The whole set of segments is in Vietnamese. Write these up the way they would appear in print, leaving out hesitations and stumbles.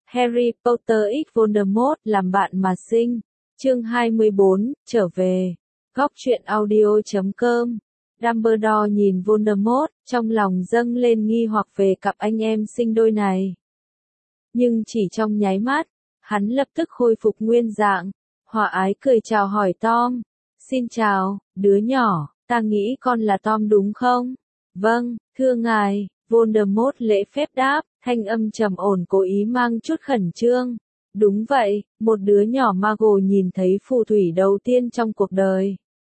Harry Potter x Voldemort làm bạn mà sinh. Chương 24, trở về. Góc truyện audio.com. Dumbledore nhìn Voldemort, trong lòng dâng lên nghi hoặc về cặp anh em sinh đôi này. Nhưng chỉ trong nháy mắt, hắn lập tức khôi phục nguyên dạng, hòa ái cười chào hỏi Tom. Xin chào, đứa nhỏ, ta nghĩ con là Tom đúng không? Vâng, thưa ngài, Voldemort lễ phép đáp, thanh âm trầm ổn cố ý mang chút khẩn trương. Đúng vậy, một đứa nhỏ Mago nhìn thấy phù thủy đầu tiên trong cuộc đời.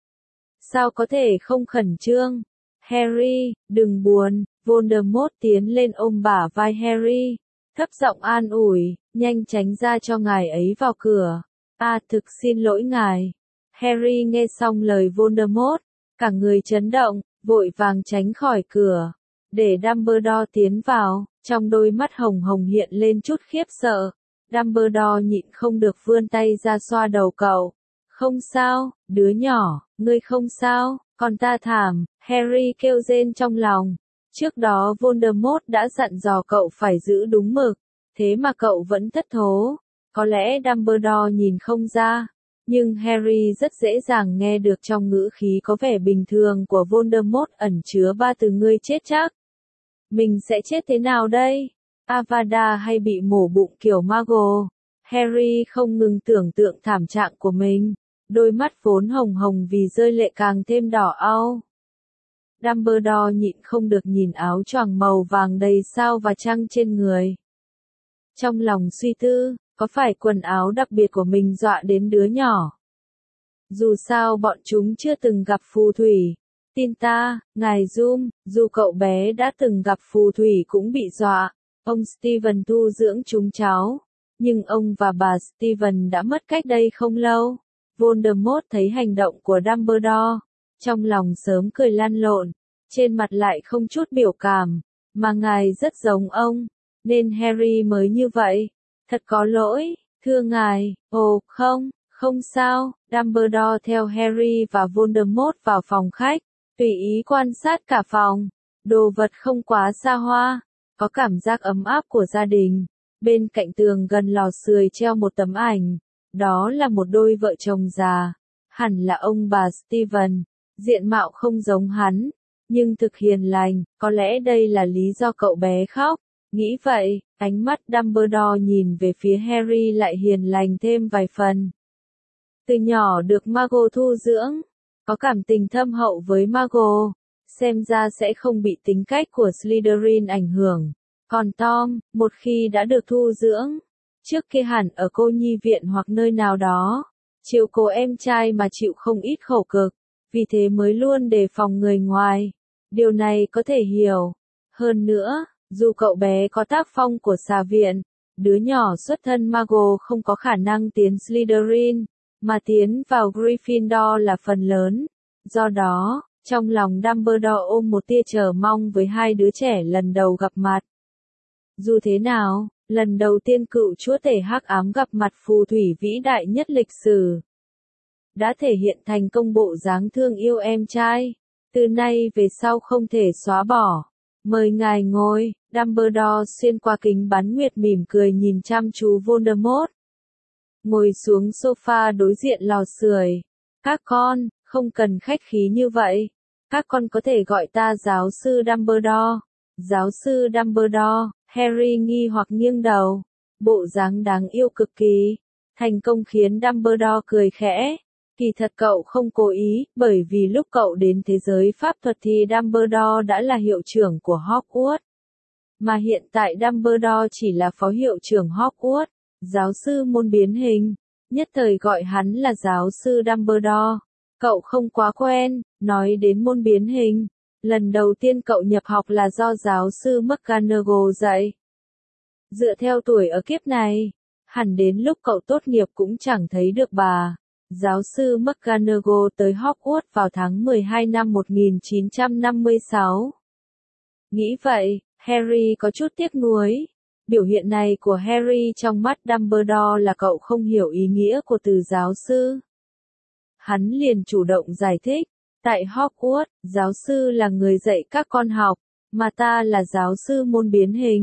Sao có thể không khẩn trương? Harry, đừng buồn, Voldemort tiến lên ôm bả vai Harry, thấp giọng an ủi, nhanh tránh ra cho ngài ấy vào cửa. Thực xin lỗi ngài. Harry nghe xong lời Voldemort, cả người chấn động, vội vàng tránh khỏi cửa. Để Dumbledore tiến vào, trong đôi mắt hồng hồng hiện lên chút khiếp sợ. Dumbledore nhịn không được vươn tay ra xoa đầu cậu. Không sao, đứa nhỏ, ngươi không sao, còn ta thảm, Harry kêu rên trong lòng. Trước đó Voldemort đã dặn dò cậu phải giữ đúng mực, thế mà cậu vẫn thất thố. Có lẽ Dumbledore nhìn không ra, nhưng Harry rất dễ dàng nghe được trong ngữ khí có vẻ bình thường của Voldemort ẩn chứa ba từ ngươi chết chắc. Mình sẽ chết thế nào đây? Avada hay bị mổ bụng kiểu Mago? Harry không ngừng tưởng tượng thảm trạng của mình, đôi mắt vốn hồng hồng vì rơi lệ càng thêm đỏ au. Dumbledore nhịn không được nhìn áo choàng màu vàng đầy sao và trăng trên người. Trong lòng suy tư, có phải quần áo đặc biệt của mình dọa đến đứa nhỏ? Dù sao bọn chúng chưa từng gặp phù thủy. Tin ta, ngài Zoom, dù cậu bé đã từng gặp phù thủy cũng bị dọa. Ông Steven tu dưỡng chúng cháu, nhưng ông và bà Steven đã mất cách đây không lâu. Voldemort thấy hành động của Dumbledore, trong lòng sớm cười lăn lộn, trên mặt lại không chút biểu cảm, mà ngài rất giống ông, nên Harry mới như vậy. Thật có lỗi, thưa ngài. Ồ, không sao. Dumbledore theo Harry và Voldemort vào phòng khách, tùy ý quan sát cả phòng. Đồ vật không quá xa hoa, có cảm giác ấm áp của gia đình. Bên cạnh tường gần lò sưởi treo một tấm ảnh, đó là một đôi vợ chồng già, hẳn là ông bà Steven, diện mạo không giống hắn, nhưng thực hiền lành, có lẽ đây là lý do cậu bé khóc. Nghĩ vậy, ánh mắt Dumbledore nhìn về phía Harry lại hiền lành thêm vài phần. Từ nhỏ được Mago thu dưỡng, có cảm tình thâm hậu với Mago, xem ra sẽ không bị tính cách của Slytherin ảnh hưởng. Còn Tom, một khi đã được thu dưỡng, trước kia hẳn ở cô nhi viện hoặc nơi nào đó, chiều cố em trai mà chịu không ít khổ cực, vì thế mới luôn đề phòng người ngoài. Điều này có thể hiểu. Hơn nữa, dù cậu bé có tác phong của xà viện, đứa nhỏ xuất thân Mago không có khả năng tiến Slytherin, mà tiến vào Gryffindor là phần lớn. Do đó, trong lòng Dumbledore ôm một tia chờ mong với hai đứa trẻ lần đầu gặp mặt. Dù thế nào, lần đầu tiên cựu chúa tể hắc ám gặp mặt phù thủy vĩ đại nhất lịch sử, đã thể hiện thành công bộ dáng thương yêu em trai, từ nay về sau không thể xóa bỏ. Mời ngài ngồi. Dumbledore xuyên qua kính bắn nguyệt mỉm cười nhìn chăm chú Voldemort. Ngồi xuống sofa đối diện lò sưởi. Các con, không cần khách khí như vậy. Các con có thể gọi ta giáo sư Dumbledore. Giáo sư Dumbledore. Harry nghi hoặc nghiêng đầu. Bộ dáng đáng yêu cực kỳ. Thành công khiến Dumbledore cười khẽ. Kỳ thật cậu không cố ý, bởi vì lúc cậu đến thế giới pháp thuật thì Dumbledore đã là hiệu trưởng của Hogwarts. Mà hiện tại Dumbledore chỉ là phó hiệu trưởng Hogwarts, giáo sư môn biến hình. Nhất thời gọi hắn là giáo sư Dumbledore. Cậu không quá quen, nói đến môn biến hình. Lần đầu tiên cậu nhập học là do giáo sư McGonagall dạy. Dựa theo tuổi ở kiếp này, hẳn đến lúc cậu tốt nghiệp cũng chẳng thấy được bà. Giáo sư McGonagall tới Hogwarts vào tháng 12 năm 1956. Nghĩ vậy, Harry có chút tiếc nuối. Biểu hiện này của Harry trong mắt Dumbledore là cậu không hiểu ý nghĩa của từ giáo sư. Hắn liền chủ động giải thích, tại Hogwarts, giáo sư là người dạy các con học, mà ta là giáo sư môn biến hình.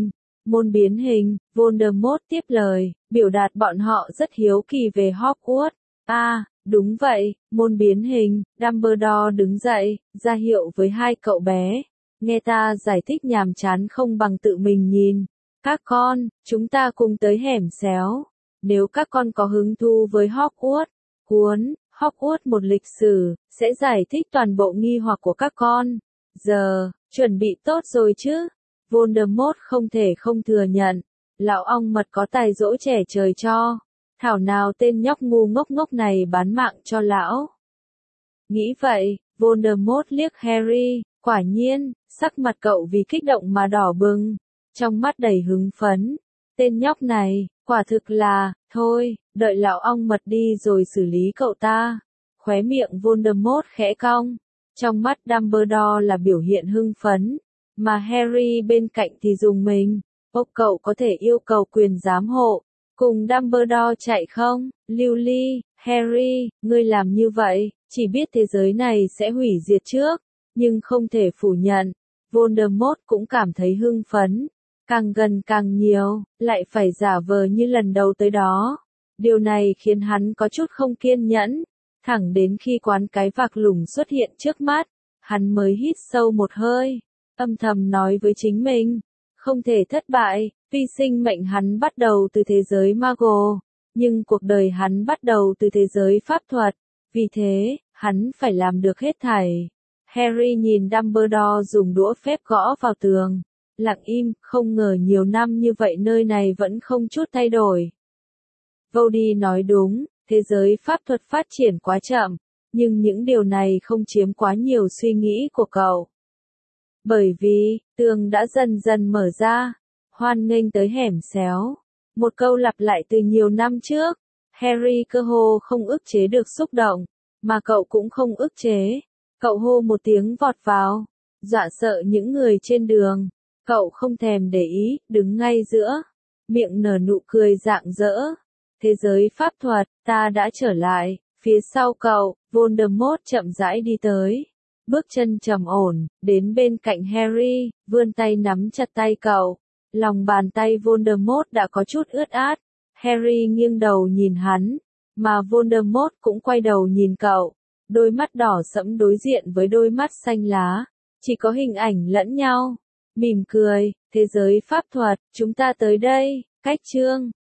Môn biến hình, Voldemort tiếp lời, biểu đạt bọn họ rất hiếu kỳ về Hogwarts. Đúng vậy, môn biến hình, Dumbledore đứng dậy, ra hiệu với hai cậu bé. Nghe ta giải thích nhàm chán không bằng tự mình nhìn. Các con, chúng ta cùng tới hẻm xéo. Nếu các con có hứng thú với Hogwarts, cuốn Hogwarts một lịch sử, sẽ giải thích toàn bộ nghi hoặc của các con. Giờ, chuẩn bị tốt rồi chứ? Voldemort không thể không thừa nhận. Lão ong mật có tài dỗ trẻ trời cho. Thảo nào tên nhóc ngu ngốc này bán mạng cho lão. Nghĩ vậy, Voldemort liếc Harry, quả nhiên, sắc mặt cậu vì kích động mà đỏ bừng, trong mắt đầy hứng phấn. Tên nhóc này, quả thực là, thôi, đợi lão ong mật đi rồi xử lý cậu ta. Khóe miệng Voldemort khẽ cong, trong mắt Dumbledore là biểu hiện hưng phấn, mà Harry bên cạnh thì rùng mình. Cậu có thể yêu cầu quyền giám hộ, cùng Dumbledore chạy không? Lily, Harry, ngươi làm như vậy, chỉ biết thế giới này sẽ hủy diệt trước, nhưng không thể phủ nhận. Voldemort cũng cảm thấy hưng phấn, càng gần càng nhiều, lại phải giả vờ như lần đầu tới đó. Điều này khiến hắn có chút không kiên nhẫn, thẳng đến khi quán cái vạc lủng xuất hiện trước mắt, hắn mới hít sâu một hơi, âm thầm nói với chính mình, không thể thất bại, vì sinh mệnh hắn bắt đầu từ thế giới Muggle, nhưng cuộc đời hắn bắt đầu từ thế giới pháp thuật, vì thế, hắn phải làm được hết thảy. Harry nhìn Dumbledore dùng đũa phép gõ vào tường, lặng im, không ngờ nhiều năm như vậy nơi này vẫn không chút thay đổi. Vody nói đúng, thế giới pháp thuật phát triển quá chậm, nhưng những điều này không chiếm quá nhiều suy nghĩ của cậu. Bởi vì, tường đã dần dần mở ra, hoan nghênh tới hẻm xéo. Một câu lặp lại từ nhiều năm trước, Harry cơ hồ không ức chế được xúc động, mà cậu cũng không ức chế. Cậu hô một tiếng vọt vào, dọa sợ những người trên đường. Cậu không thèm để ý, đứng ngay giữa, miệng nở nụ cười rạng rỡ. Thế giới pháp thuật, ta đã trở lại. Phía sau cậu, Voldemort chậm rãi đi tới. Bước chân trầm ổn, đến bên cạnh Harry, vươn tay nắm chặt tay cậu. Lòng bàn tay Voldemort đã có chút ướt át. Harry nghiêng đầu nhìn hắn, mà Voldemort cũng quay đầu nhìn cậu. Đôi mắt đỏ sẫm đối diện với đôi mắt xanh lá, chỉ có hình ảnh lẫn nhau. Mỉm cười, thế giới pháp thuật, chúng ta tới đây, cách chương.